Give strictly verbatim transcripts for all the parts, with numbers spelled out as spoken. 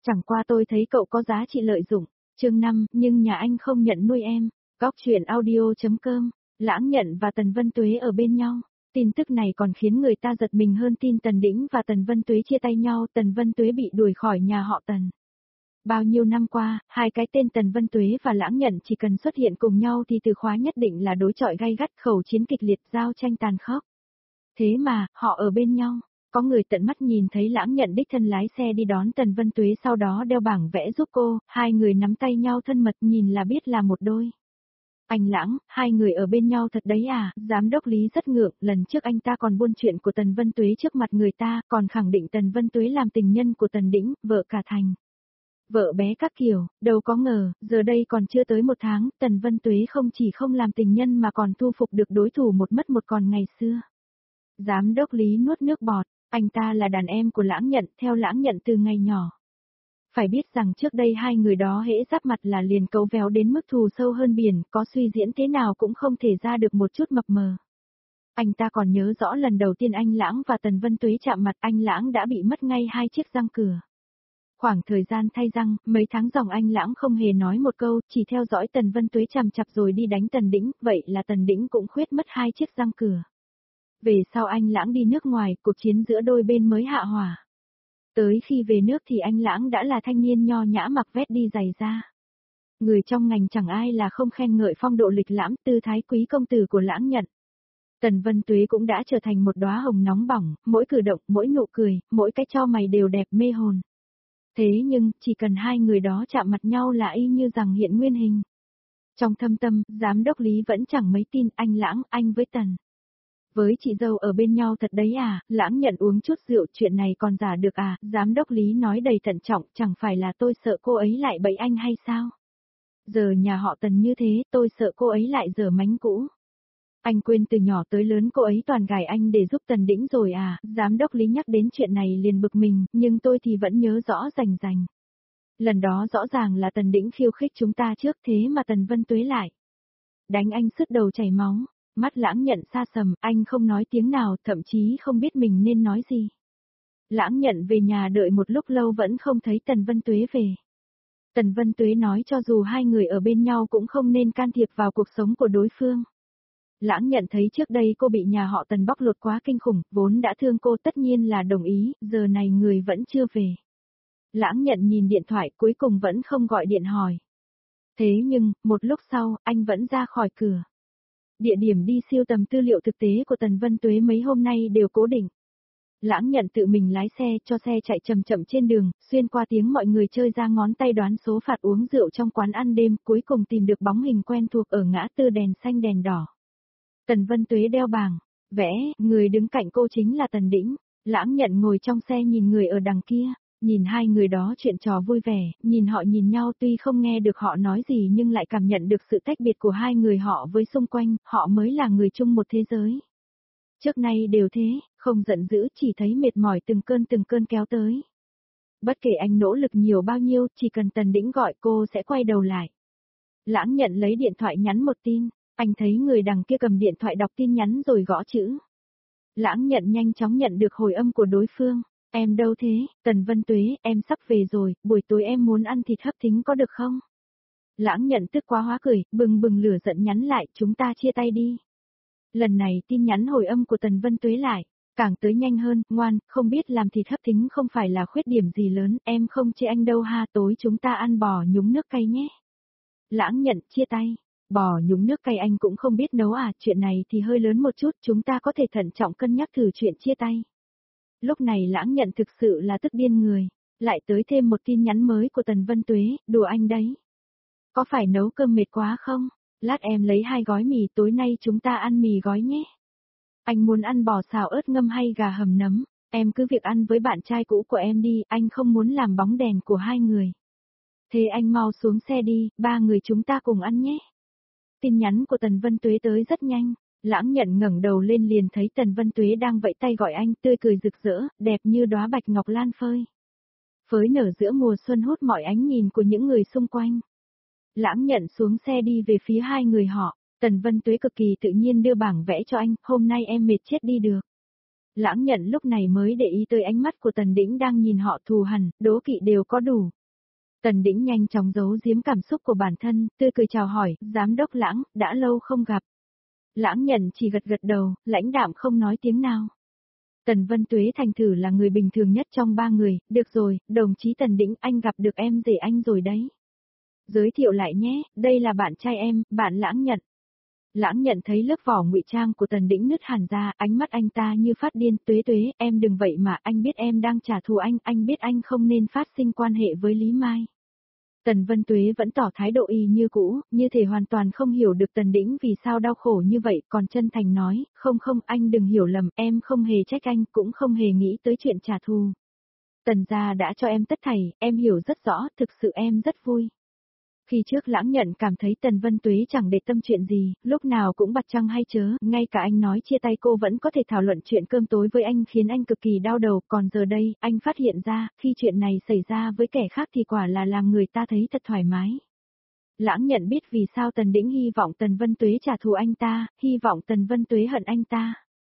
Chẳng qua tôi thấy cậu có giá trị lợi dụng. Chương năm, nhưng nhà anh không nhận nuôi em. Góc truyện audio.com, Lãng Nhận và Tần Vân Tuế ở bên nhau. Tin tức này còn khiến người ta giật mình hơn tin Tần Đĩnh và Tần Vân Tuế chia tay nhau. Tần Vân Tuế bị đuổi khỏi nhà họ Tần. Bao nhiêu năm qua, hai cái tên Tần Vân Tuế và Lãng Nhận chỉ cần xuất hiện cùng nhau thì từ khóa nhất định là đối chọi gay gắt, khẩu chiến kịch liệt, giao tranh tàn khốc. Thế mà, họ ở bên nhau. Có người tận mắt nhìn thấy Lãng Nhận đích thân lái xe đi đón Tần Vân Tuế, sau đó đeo bảng vẽ giúp cô, hai người nắm tay nhau thân mật, nhìn là biết là một đôi. Anh Lãng, hai người ở bên nhau thật đấy à? Giám đốc Lý rất ngượng, lần trước anh ta còn buôn chuyện của Tần Vân Tuế trước mặt người ta, còn khẳng định Tần Vân Tuế làm tình nhân của Tần Đĩnh, vợ cả thành. Vợ bé các kiểu, đâu có ngờ, giờ đây còn chưa tới một tháng, Tần Vân Tuế không chỉ không làm tình nhân mà còn thu phục được đối thủ một mất một còn ngày xưa. Giám đốc Lý nuốt nước bọt, anh ta là đàn em của Lãng Nhận, theo Lãng Nhận từ ngày nhỏ. Phải biết rằng trước đây hai người đó hễ giáp mặt là liền cấu véo đến mức thù sâu hơn biển, có suy diễn thế nào cũng không thể ra được một chút mập mờ. Anh ta còn nhớ rõ lần đầu tiên anh Lãng và Tần Vân Tuế chạm mặt, anh Lãng đã bị mất ngay hai chiếc răng cửa. Khoảng thời gian thay răng, mấy tháng dòng anh Lãng không hề nói một câu, chỉ theo dõi Tần Vân Tuế chằm chặp rồi đi đánh Tần Đĩnh, vậy là Tần Đĩnh cũng khuyết mất hai chiếc răng cửa. Về sau anh Lãng đi nước ngoài, cuộc chiến giữa đôi bên mới hạ hỏa. Tới khi về nước thì anh Lãng đã là thanh niên nho nhã mặc vest đi giày da. Người trong ngành chẳng ai là không khen ngợi phong độ lịch lãm, tư thái quý công tử của Lãng Nhận. Tần Vân Tuế cũng đã trở thành một đóa hồng nóng bỏng, mỗi cử động, mỗi nụ cười, mỗi cái cho mày đều đẹp mê hồn. Thế nhưng, chỉ cần hai người đó chạm mặt nhau là y như rằng hiện nguyên hình. Trong thâm tâm, giám đốc Lý vẫn chẳng mấy tin anh Lãng, anh với Tần. Với chị dâu ở bên nhau thật đấy à? Lãng Nhận uống chút rượu, chuyện này còn giả được à? Giám đốc Lý nói đầy thận trọng, chẳng phải là tôi sợ cô ấy lại bẫy anh hay sao? Giờ nhà họ Tần như thế, tôi sợ cô ấy lại dở mánh cũ. Anh quên từ nhỏ tới lớn cô ấy toàn gài anh để giúp Tần Đĩnh rồi à? Giám đốc Lý nhắc đến chuyện này liền bực mình, nhưng tôi thì vẫn nhớ rõ rành rành. Lần đó rõ ràng là Tần Đĩnh khiêu khích chúng ta trước, thế mà Tần Vân Tuế lại đánh anh sứt đầu chảy máu. Mắt Lãng Nhận xa sầm, anh không nói tiếng nào, thậm chí không biết mình nên nói gì. Lãng Nhận về nhà đợi một lúc lâu vẫn không thấy Tần Vân Tuế về. Tần Vân Tuế nói cho dù hai người ở bên nhau cũng không nên can thiệp vào cuộc sống của đối phương. Lãng Nhận thấy trước đây cô bị nhà họ Tần bóc lột quá kinh khủng, vốn đã thương cô tất nhiên là đồng ý, giờ này người vẫn chưa về. Lãng Nhận nhìn điện thoại cuối cùng vẫn không gọi điện hỏi. Thế nhưng, một lúc sau, anh vẫn ra khỏi cửa. Địa điểm đi siêu tầm tư liệu thực tế của Tần Vân Tuế mấy hôm nay đều cố định. Lãng Nhận tự mình lái xe cho xe chạy chậm chậm trên đường, xuyên qua tiếng mọi người chơi ra ngón tay đoán số phạt uống rượu trong quán ăn đêm, cuối cùng tìm được bóng hình quen thuộc ở ngã tư đèn xanh đèn đỏ. Tần Vân Tuế đeo bảng, vẽ, người đứng cạnh cô chính là Tần Đĩnh. Lãng Nhận ngồi trong xe nhìn người ở đằng kia, nhìn hai người đó chuyện trò vui vẻ, nhìn họ nhìn nhau tuy không nghe được họ nói gì nhưng lại cảm nhận được sự tách biệt của hai người họ với xung quanh, họ mới là người chung một thế giới. Trước nay đều thế, không giận dữ, chỉ thấy mệt mỏi từng cơn từng cơn kéo tới. Bất kể anh nỗ lực nhiều bao nhiêu, chỉ cần Tần Đĩnh gọi cô sẽ quay đầu lại. Lãng Nhận lấy điện thoại nhắn một tin, anh thấy người đằng kia cầm điện thoại đọc tin nhắn rồi gõ chữ. Lãng Nhận nhanh chóng nhận được hồi âm của đối phương. Em đâu thế, Tần Vân Tuế, em sắp về rồi, buổi tối em muốn ăn thịt hấp thính có được không? Lãng Nhận tức quá hóa cười, bừng bừng lửa giận nhắn lại, chúng ta chia tay đi. Lần này tin nhắn hồi âm của Tần Vân Tuế lại, càng tới nhanh hơn, ngoan, không biết làm thịt hấp thính không phải là khuyết điểm gì lớn, em không chê anh đâu ha, tối chúng ta ăn bò nhúng nước cay nhé. Lãng Nhận chia tay, bò nhúng nước cay anh cũng không biết nấu à, chuyện này thì hơi lớn một chút, chúng ta có thể thận trọng cân nhắc thử chuyện chia tay. Lúc này Lãng Nhận thực sự là tức điên người, lại tới thêm một tin nhắn mới của Tần Vân Tuế, đùa anh đấy. Có phải nấu cơm mệt quá không? Lát em lấy hai gói mì, tối nay chúng ta ăn mì gói nhé. Anh muốn ăn bò xào ớt ngâm hay gà hầm nấm, em cứ việc ăn với bạn trai cũ của em đi, anh không muốn làm bóng đèn của hai người. Thế anh mau xuống xe đi, ba người chúng ta cùng ăn nhé. Tin nhắn của Tần Vân Tuế tới rất nhanh. Lãng Nhận ngẩng đầu lên liền thấy Tần Vân Tuế đang vẫy tay gọi anh, tươi cười rực rỡ, đẹp như đóa bạch ngọc lan phơi. Phới nở giữa mùa xuân hút mọi ánh nhìn của những người xung quanh. Lãng Nhận xuống xe đi về phía hai người họ, Tần Vân Tuế cực kỳ tự nhiên đưa bảng vẽ cho anh, hôm nay em mệt chết đi được. Lãng Nhận lúc này mới để ý tới ánh mắt của Tần Đĩnh đang nhìn họ thù hằn, đố kỵ đều có đủ. Tần Đĩnh nhanh chóng giấu giếm cảm xúc của bản thân, tươi cười chào hỏi, giám đốc Lãng, đã lâu không gặp. Lãng Nhận chỉ gật gật đầu, lãnh đạm không nói tiếng nào. Tần Vân Tuế thành thử là người bình thường nhất trong ba người, được rồi, đồng chí Tần Đĩnh, anh gặp được em rể anh rồi đấy. Giới thiệu lại nhé, đây là bạn trai em, bạn Lãng Nhận. Lãng Nhận thấy lớp vỏ ngụy trang của Tần Đĩnh nứt hẳn ra, ánh mắt anh ta như phát điên. Tuế Tuế, em đừng vậy mà, anh biết em đang trả thù anh, anh biết anh không nên phát sinh quan hệ với Lý Mai. Tần Vân Tuế vẫn tỏ thái độ y như cũ, như thể hoàn toàn không hiểu được Tần Đĩnh vì sao đau khổ như vậy, còn chân thành nói, không không, anh đừng hiểu lầm, em không hề trách anh, cũng không hề nghĩ tới chuyện trả thù. Tần gia đã cho em tất thảy, em hiểu rất rõ, thực sự em rất vui. Khi trước Lãng Nhận cảm thấy Tần Vân Tuế chẳng để tâm chuyện gì, lúc nào cũng bặt trăng hay chớ, ngay cả anh nói chia tay cô vẫn có thể thảo luận chuyện cơm tối với anh khiến anh cực kỳ đau đầu, còn giờ đây, anh phát hiện ra, khi chuyện này xảy ra với kẻ khác thì quả là làm người ta thấy thật thoải mái. Lãng Nhận biết vì sao Tần Đĩnh hy vọng Tần Vân Tuế trả thù anh ta, hy vọng Tần Vân Tuế hận anh ta.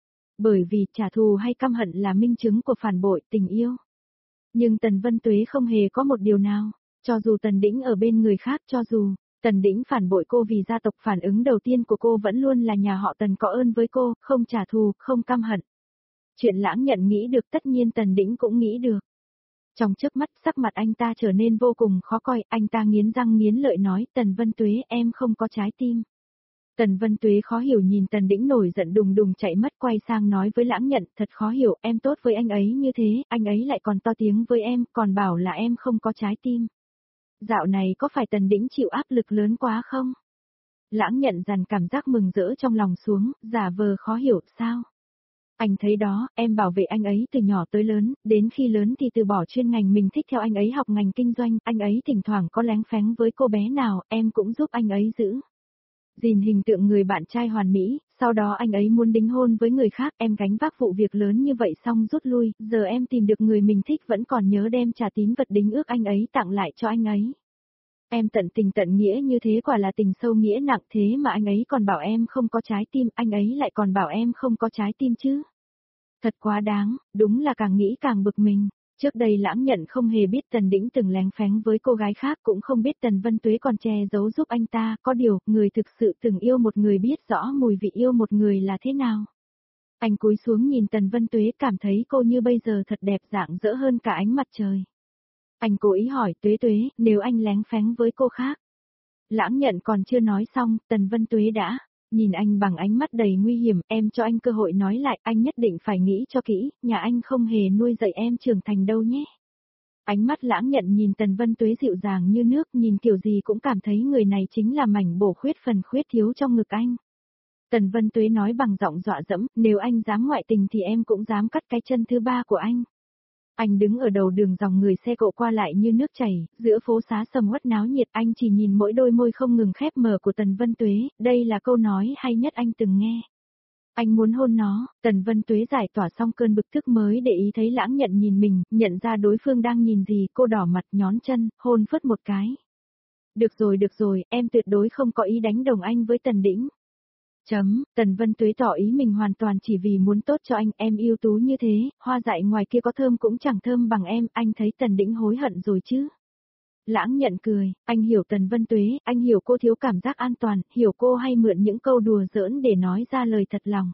Bởi vì trả thù hay căm hận là minh chứng của phản bội tình yêu. Nhưng Tần Vân Tuế không hề có một điều nào. Cho dù Tần Đĩnh ở bên người khác, cho dù Tần Đĩnh phản bội cô vì gia tộc, phản ứng đầu tiên của cô vẫn luôn là nhà họ Tần có ơn với cô, không trả thù, không căm hận. Chuyện Lãng Nhận nghĩ được tất nhiên Tần Đĩnh cũng nghĩ được. Trong chớp mắt sắc mặt anh ta trở nên vô cùng khó coi, anh ta nghiến răng nghiến lợi nói, Tần Vân Tuế, em không có trái tim. Tần Vân Tuế khó hiểu nhìn Tần Đĩnh nổi giận đùng đùng chạy mất, quay sang nói với Lãng Nhận, thật khó hiểu, em tốt với anh ấy như thế, anh ấy lại còn to tiếng với em, còn bảo là em không có trái tim. Dạo này có phải Tần Đĩnh chịu áp lực lớn quá không? Lãng Nhận dằn cảm giác mừng rỡ trong lòng xuống, giả vờ khó hiểu, sao? Anh thấy đó, em bảo vệ anh ấy từ nhỏ tới lớn, đến khi lớn thì từ bỏ chuyên ngành mình thích theo anh ấy học ngành kinh doanh, anh ấy thỉnh thoảng có lén phén với cô bé nào, em cũng giúp anh ấy giữ gìn hình tượng người bạn trai hoàn mỹ, sau đó anh ấy muốn đính hôn với người khác, em gánh vác vụ việc lớn như vậy xong rút lui, giờ em tìm được người mình thích vẫn còn nhớ đem trả tín vật đính ước anh ấy tặng lại cho anh ấy. Em tận tình tận nghĩa như thế quả là tình sâu nghĩa nặng, thế mà anh ấy còn bảo em không có trái tim, anh ấy lại còn bảo em không có trái tim chứ. Thật quá đáng, đúng là càng nghĩ càng bực mình. Trước đây Lãng Nhận không hề biết Tần Đĩnh từng lén phén với cô gái khác, cũng không biết Tần Vân Tuế còn che giấu giúp anh ta, có điều, người thực sự từng yêu một người biết rõ mùi vị yêu một người là thế nào. Anh cúi xuống nhìn Tần Vân Tuế, cảm thấy cô như bây giờ thật đẹp, rạng rỡ hơn cả ánh mặt trời. Anh cố ý hỏi, Tuế Tuế, nếu anh lén phén với cô khác. Lãng Nhận còn chưa nói xong, Tần Vân Tuế đã nhìn anh bằng ánh mắt đầy nguy hiểm, em cho anh cơ hội nói lại, anh nhất định phải nghĩ cho kỹ, nhà anh không hề nuôi dạy em trưởng thành đâu nhé. Ánh mắt Lãng Nhận nhìn Tần Vân Tuế dịu dàng như nước, nhìn kiểu gì cũng cảm thấy người này chính là mảnh bổ khuyết phần khuyết thiếu trong ngực anh. Tần Vân Tuế nói bằng giọng dọa dẫm, nếu anh dám ngoại tình thì em cũng dám cắt cái chân thứ ba của anh. Anh đứng ở đầu đường, dòng người xe cộ qua lại như nước chảy, giữa phố xá sầm uất náo nhiệt, anh chỉ nhìn mỗi đôi môi không ngừng khép mở của Tần Vân Tuế, đây là câu nói hay nhất anh từng nghe. Anh muốn hôn nó. Tần Vân Tuế giải tỏa xong cơn bực tức mới để ý thấy Lãng Nhận nhìn mình, nhận ra đối phương đang nhìn gì, cô đỏ mặt nhón chân, hôn phớt một cái. Được rồi được rồi, em tuyệt đối không có ý đánh đồng anh với Tần Đĩnh. Chấm, Tần Vân Tuế tỏ ý mình hoàn toàn chỉ vì muốn tốt cho anh, em ưu tú như thế, hoa dại ngoài kia có thơm cũng chẳng thơm bằng em, anh thấy Tần Đĩnh hối hận rồi chứ. Lãng Nhận cười, anh hiểu Tần Vân Tuế, anh hiểu cô thiếu cảm giác an toàn, hiểu cô hay mượn những câu đùa giỡn để nói ra lời thật lòng.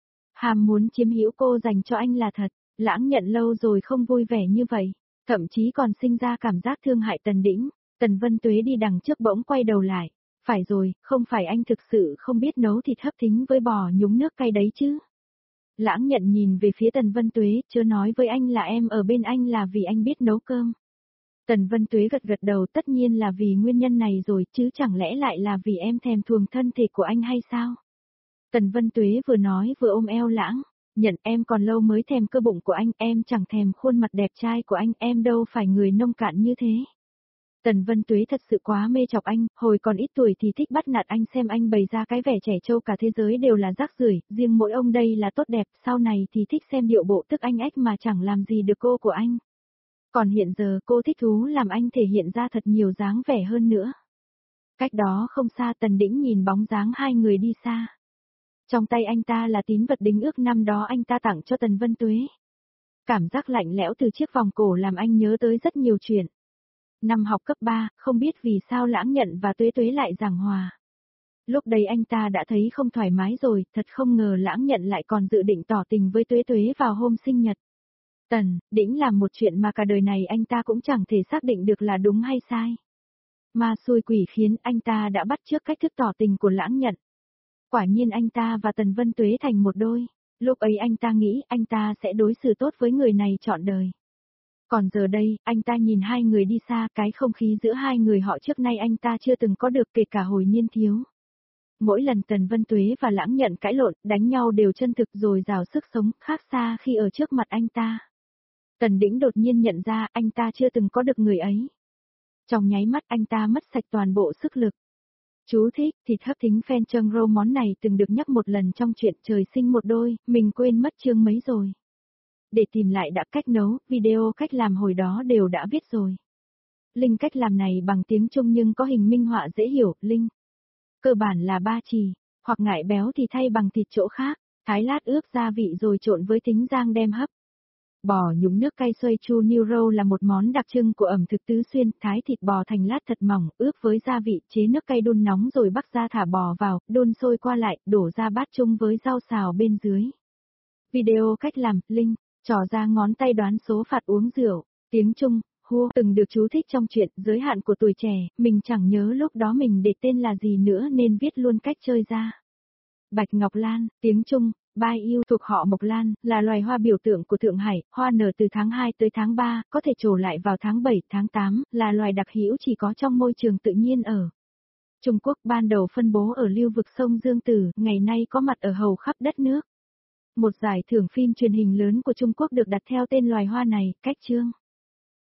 Hàm muốn chiếm hữu cô dành cho anh là thật, Lãng Nhận lâu rồi không vui vẻ như vậy, thậm chí còn sinh ra cảm giác thương hại Tần Đĩnh. Tần Vân Tuế đi đằng trước bỗng quay đầu lại. Phải rồi, không phải anh thực sự không biết nấu thịt hấp thính với bò nhúng nước cay đấy chứ. Lãng Nhận nhìn về phía Tần Vân Tuế, chưa nói với anh là em ở bên anh là vì anh biết nấu cơm. Tần Vân Tuế gật gật đầu, tất nhiên là vì nguyên nhân này rồi, chứ chẳng lẽ lại là vì em thèm thuồng thân thể của anh hay sao? Tần Vân Tuế vừa nói vừa ôm eo Lãng, Nhận, em còn lâu mới thèm cơ bụng của anh, em chẳng thèm khuôn mặt đẹp trai của anh, em đâu phải người nông cạn như thế. Tần Vân Tuế thật sự quá mê chọc anh, hồi còn ít tuổi thì thích bắt nạt anh, xem anh bày ra cái vẻ trẻ trâu cả thế giới đều là rác rưởi, riêng mỗi ông đây là tốt đẹp, sau này thì thích xem điệu bộ tức anh ếch mà chẳng làm gì được cô của anh. Còn hiện giờ cô thích thú làm anh thể hiện ra thật nhiều dáng vẻ hơn nữa. Cách đó không xa, Tần Đĩnh nhìn bóng dáng hai người đi xa. Trong tay anh ta là tín vật đính ước năm đó anh ta tặng cho Tần Vân Tuế. Cảm giác lạnh lẽo từ chiếc vòng cổ làm anh nhớ tới rất nhiều chuyện. Năm học cấp ba, không biết vì sao Lãng Nhận và Tuế Tuế lại giảng hòa. Lúc đấy anh ta đã thấy không thoải mái rồi, thật không ngờ Lãng Nhận lại còn dự định tỏ tình với Tuế Tuế vào hôm sinh nhật. Tần, Đĩnh làm một chuyện mà cả đời này anh ta cũng chẳng thể xác định được là đúng hay sai. Ma xui quỷ khiến anh ta đã bắt chước cách thức tỏ tình của Lãng Nhận. Quả nhiên anh ta và Tần Vân Tuế thành một đôi. Lúc ấy anh ta nghĩ anh ta sẽ đối xử tốt với người này trọn đời. Còn giờ đây, anh ta nhìn hai người đi xa, cái không khí giữa hai người họ trước nay anh ta chưa từng có được kể cả hồi niên thiếu. Mỗi lần Tần Vân Tuế và Lãng Nhận cãi lộn, đánh nhau đều chân thực rồi rào sức sống, khác xa khi ở trước mặt anh ta. Tần Đĩnh đột nhiên nhận ra anh ta chưa từng có được người ấy. Trong nháy mắt anh ta mất sạch toàn bộ sức lực. Chú thích, thịt hấp thính phen trâng rô món này từng được nhắc một lần trong chuyện Trời sinh một đôi, mình quên mất chương mấy rồi. Để tìm lại đã cách nấu, video cách làm hồi đó đều đã viết rồi. Link cách làm này bằng tiếng Trung nhưng có hình minh họa dễ hiểu, link. Cơ bản là ba chỉ, hoặc ngại béo thì thay bằng thịt chỗ khác, thái lát ướp gia vị rồi trộn với thính rang đem hấp. Bò nhúng nước cay xoay chu Neuro là một món đặc trưng của ẩm thực Tứ Xuyên, thái thịt bò thành lát thật mỏng, ướp với gia vị, chế nước cay đun nóng rồi bắc ra thả bò vào, đun sôi qua lại, đổ ra bát chung với rau xào bên dưới. Video cách làm, link, trò ra ngón tay đoán số phạt uống rượu, tiếng Trung, hua, từng được chú thích trong chuyện giới hạn của tuổi trẻ, mình chẳng nhớ lúc đó mình để tên là gì nữa nên viết luôn cách chơi ra. Bạch Ngọc Lan, tiếng Trung. Bai yêu thuộc họ Mộc Lan, là loài hoa biểu tượng của Thượng Hải, hoa nở từ tháng hai tới tháng ba, có thể trổ lại vào tháng bảy, tháng tám, là loài đặc hữu chỉ có trong môi trường tự nhiên ở Trung Quốc, ban đầu phân bố ở lưu vực sông Dương Tử, ngày nay có mặt ở hầu khắp đất nước. Một giải thưởng phim truyền hình lớn của Trung Quốc được đặt theo tên loài hoa này, cách chương.